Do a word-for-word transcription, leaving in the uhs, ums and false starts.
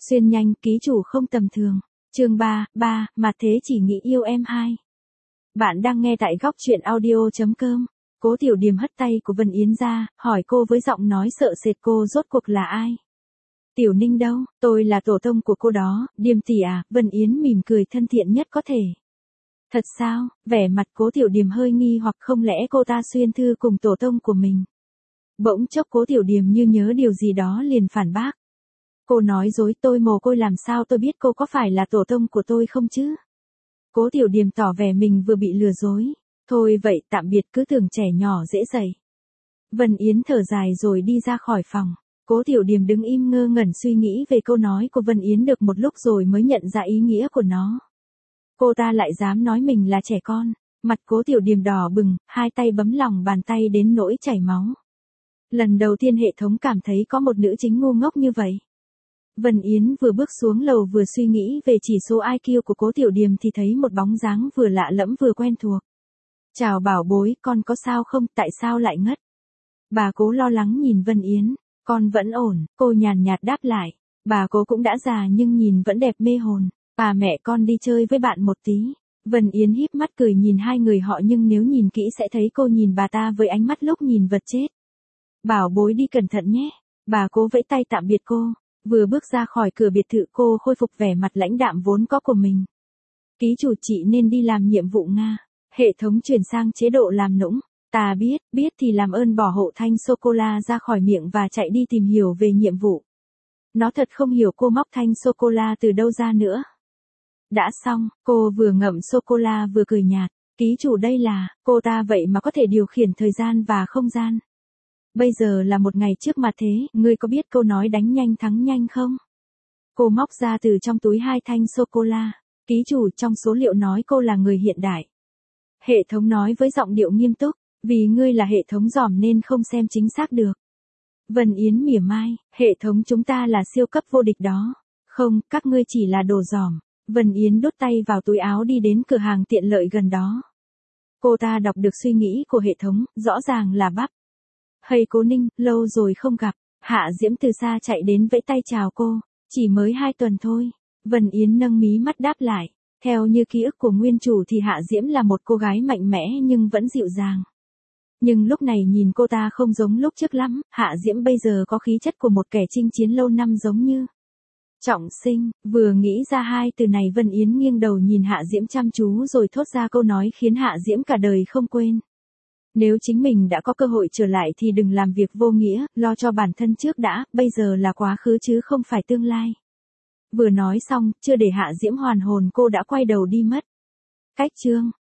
Xuyên nhanh, ký chủ không tầm thường. Chương ba, ba, mà thế chỉ nghĩ yêu em hai. Bạn đang nghe tại góc truyện audio chấm com. Cố Tiểu Điềm hất tay của Vân Yến ra, hỏi cô với giọng nói sợ sệt cô rốt cuộc là ai. Tiểu Ninh đâu, tôi là tổ tông của cô đó, Điềm tỷ à, Vân Yến mỉm cười thân thiện nhất có thể. Thật sao, vẻ mặt Cố Tiểu Điềm hơi nghi hoặc không lẽ cô ta xuyên thư cùng tổ tông của mình. Bỗng chốc Cố Tiểu Điềm như nhớ điều gì đó liền phản bác. Cô nói dối, tôi mồ côi làm sao tôi biết cô có phải là tổ tông của tôi không chứ? Cố Tiểu Điềm tỏ vẻ mình vừa bị lừa dối. Thôi vậy tạm biệt, cứ tưởng trẻ nhỏ dễ dậy. Vân Yến thở dài rồi đi ra khỏi phòng. Cố Tiểu Điềm đứng im ngơ ngẩn suy nghĩ về câu nói của Vân Yến được một lúc rồi mới nhận ra ý nghĩa của nó. Cô ta lại dám nói mình là trẻ con. Mặt Cố Tiểu Điềm đỏ bừng, hai tay bấm lòng bàn tay đến nỗi chảy máu. Lần đầu tiên hệ thống cảm thấy có một nữ chính ngu ngốc như vậy. Vân Yến vừa bước xuống lầu vừa suy nghĩ về chỉ số i kiu của Cố Tiểu Điềm thì thấy một bóng dáng vừa lạ lẫm vừa quen thuộc. Chào bảo bối, con có sao không, tại sao lại ngất? Bà Cố lo lắng nhìn Vân Yến, con vẫn ổn, cô nhàn nhạt đáp lại. Bà Cố cũng đã già nhưng nhìn vẫn đẹp mê hồn. À mẹ con đi chơi với bạn một tí. Vân Yến híp mắt cười nhìn hai người họ nhưng nếu nhìn kỹ sẽ thấy cô nhìn bà ta với ánh mắt lúc nhìn vật chết. Bảo bối đi cẩn thận nhé. Bà Cố vẫy tay tạm biệt cô. Vừa bước ra khỏi cửa biệt thự cô khôi phục vẻ mặt lãnh đạm vốn có của mình. Ký chủ chị nên đi làm nhiệm vụ Nga. Hệ thống chuyển sang chế độ làm nũng. Ta biết, biết thì làm ơn bỏ hộ thanh sô-cô-la ra khỏi miệng và chạy đi tìm hiểu về nhiệm vụ. Nó thật không hiểu cô móc thanh sô-cô-la từ đâu ra nữa. Đã xong, cô vừa ngậm sô-cô-la vừa cười nhạt. Ký chủ đây là, cô ta vậy mà có thể điều khiển thời gian và không gian. Bây giờ là một ngày trước mà thế, ngươi có biết câu nói đánh nhanh thắng nhanh không? Cô móc ra từ trong túi hai thanh sô-cô-la. Ký chủ trong số liệu nói cô là người hiện đại. Hệ thống nói với giọng điệu nghiêm túc, vì ngươi là hệ thống giỏm nên không xem chính xác được. Vân Yến mỉa mai, hệ thống chúng ta là siêu cấp vô địch đó. Không, các ngươi chỉ là đồ giỏm. Vân Yến đút tay vào túi áo đi đến cửa hàng tiện lợi gần đó. Cô ta đọc được suy nghĩ của hệ thống, rõ ràng là bắp. Hay Cố Ninh, lâu rồi không gặp. Hạ Diễm từ xa chạy đến vẫy tay chào cô. Chỉ mới hai tuần thôi. Vân Yến nâng mí mắt đáp lại. Theo như ký ức của nguyên chủ thì Hạ Diễm là một cô gái mạnh mẽ nhưng vẫn dịu dàng. Nhưng lúc này nhìn cô ta không giống lúc trước lắm. Hạ Diễm bây giờ có khí chất của một kẻ chinh chiến lâu năm giống như trọng sinh. Vừa nghĩ ra hai từ này Vân Yến nghiêng đầu nhìn Hạ Diễm chăm chú rồi thốt ra câu nói khiến Hạ Diễm cả đời không quên. Nếu chính mình đã có cơ hội trở lại thì đừng làm việc vô nghĩa, lo cho bản thân trước đã, bây giờ là quá khứ chứ không phải tương lai. Vừa nói xong, chưa để Hạ Diễm hoàn hồn cô đã quay đầu đi mất. Cách chương